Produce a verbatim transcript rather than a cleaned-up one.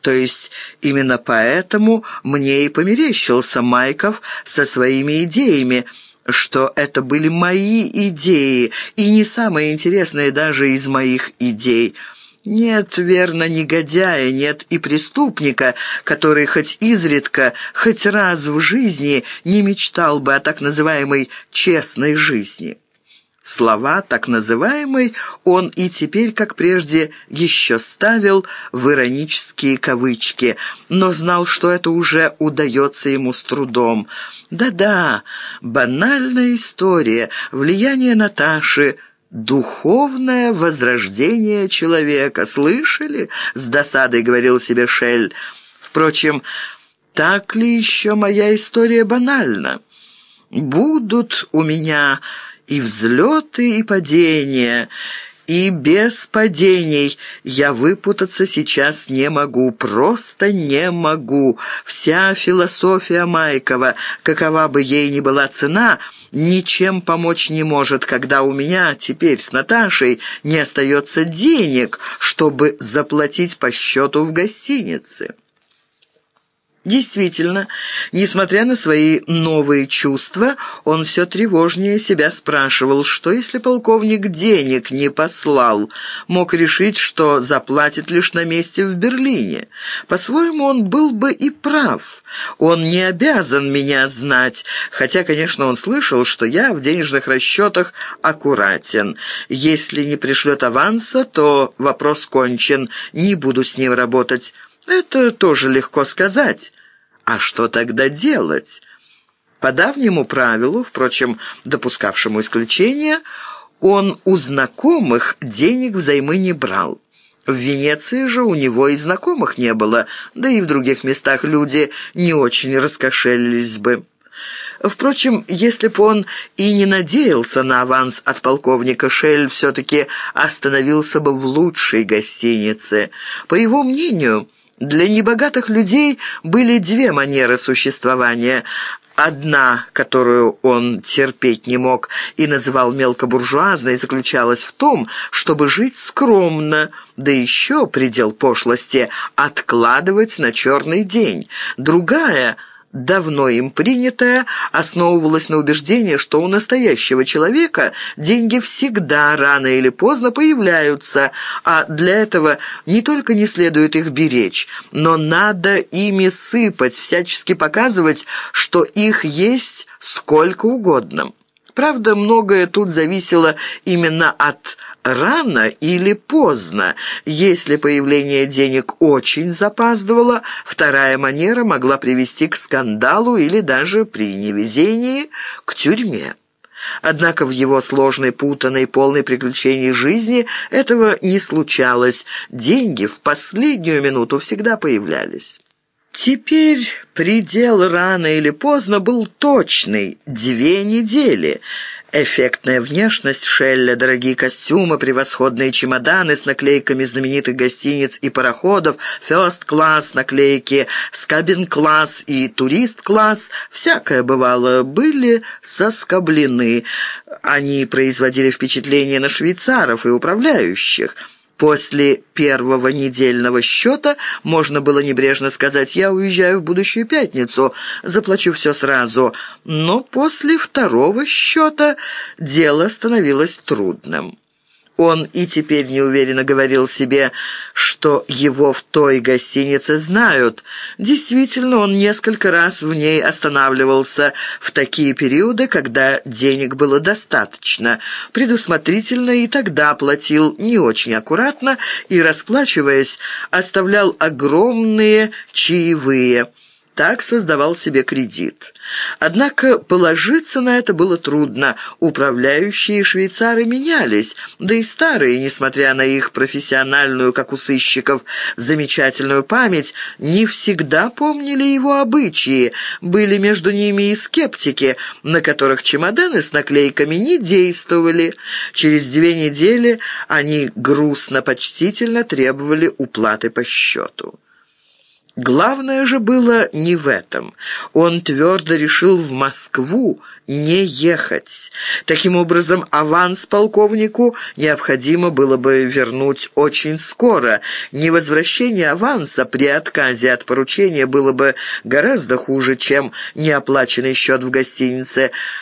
То есть именно поэтому мне и померещился Майков со своими идеями, что это были мои идеи, и не самые интересные даже из моих идей. Нет, верно, негодяя, нет и преступника, который хоть изредка, хоть раз в жизни не мечтал бы о так называемой «честной жизни». Слова «так называемый» он и теперь, как прежде, еще ставил в иронические кавычки, но знал, что это уже удается ему с трудом. Да-да, банальная история, влияние Наташи, духовное возрождение человека. Слышали? С досадой говорил себе Шелль. Впрочем, так ли еще моя история банальна? Будут у меня и взлеты, и падения, и без падений я выпутаться сейчас не могу, просто не могу. Вся философия Майкова, какова бы ей ни была цена, ничем помочь не может, когда у меня теперь с Наташей не остается денег, чтобы заплатить по счету в гостинице. Действительно, несмотря на свои новые чувства, он все тревожнее себя спрашивал, что если полковник денег не послал, мог решить, что заплатит лишь на месте в Берлине. По-своему, он был бы и прав. Он не обязан меня знать, хотя, конечно, он слышал, что я в денежных расчетах аккуратен. Если не пришлет аванса, то вопрос кончен, не буду с ним работать. Это тоже легко сказать. А что тогда делать? По давнему правилу, впрочем, допускавшему исключение, он у знакомых денег взаймы не брал. В Венеции же у него и знакомых не было, да и в других местах люди не очень раскошелились бы. Впрочем, если бы он и не надеялся на аванс от полковника, Шелль все-таки остановился бы в лучшей гостинице. По его мнению, для небогатых людей были две манеры существования. Одна, которую он терпеть не мог и называл мелкобуржуазной, заключалась в том, чтобы жить скромно, да еще, предел пошлости, откладывать на черный день. Другая, давно им принятая, основывалась на убеждении, что у настоящего человека деньги всегда рано или поздно появляются, а для этого не только не следует их беречь, но надо ими сыпать, всячески показывать, что их есть сколько угодно. Правда, многое тут зависело именно от рано или поздно. Если появление денег очень запаздывало, вторая манера могла привести к скандалу или даже при невезении к тюрьме. Однако в его сложной, путанной, полной приключений жизни этого не случалось. Деньги в последнюю минуту всегда появлялись. Теперь предел рано или поздно был точный – две недели. Эффектная внешность Шелля, дорогие костюмы, превосходные чемоданы с наклейками знаменитых гостиниц и пароходов, фёрст-класс, наклейки скабин-класс и турист-класс, всякое бывало, были соскоблены. Они производили впечатление на швейцаров и управляющих. После первого недельного счета можно было небрежно сказать: «Я уезжаю в будущую пятницу, заплачу все сразу». Но после второго счета дело становилось трудным. Он и теперь неуверенно говорил себе, что его в той гостинице знают. Действительно, он несколько раз в ней останавливался в такие периоды, когда денег было достаточно. Предусмотрительно и тогда платил не очень аккуратно и, расплачиваясь, оставлял огромные чаевые. Так создавал себе кредит. Однако положиться на это было трудно. Управляющие швейцары менялись, да и старые, несмотря на их профессиональную, как у сыщиков, замечательную память, не всегда помнили его обычаи. Были между ними и скептики, на которых чемоданы с наклейками не действовали. Через две недели они грустно-почтительно требовали уплаты по счету. Главное же было не в этом. Он твердо решил в Москву не ехать. Таким образом, аванс полковнику необходимо было бы вернуть очень скоро. Невозвращение аванса при отказе от поручения было бы гораздо хуже, чем неоплаченный счет в гостинице.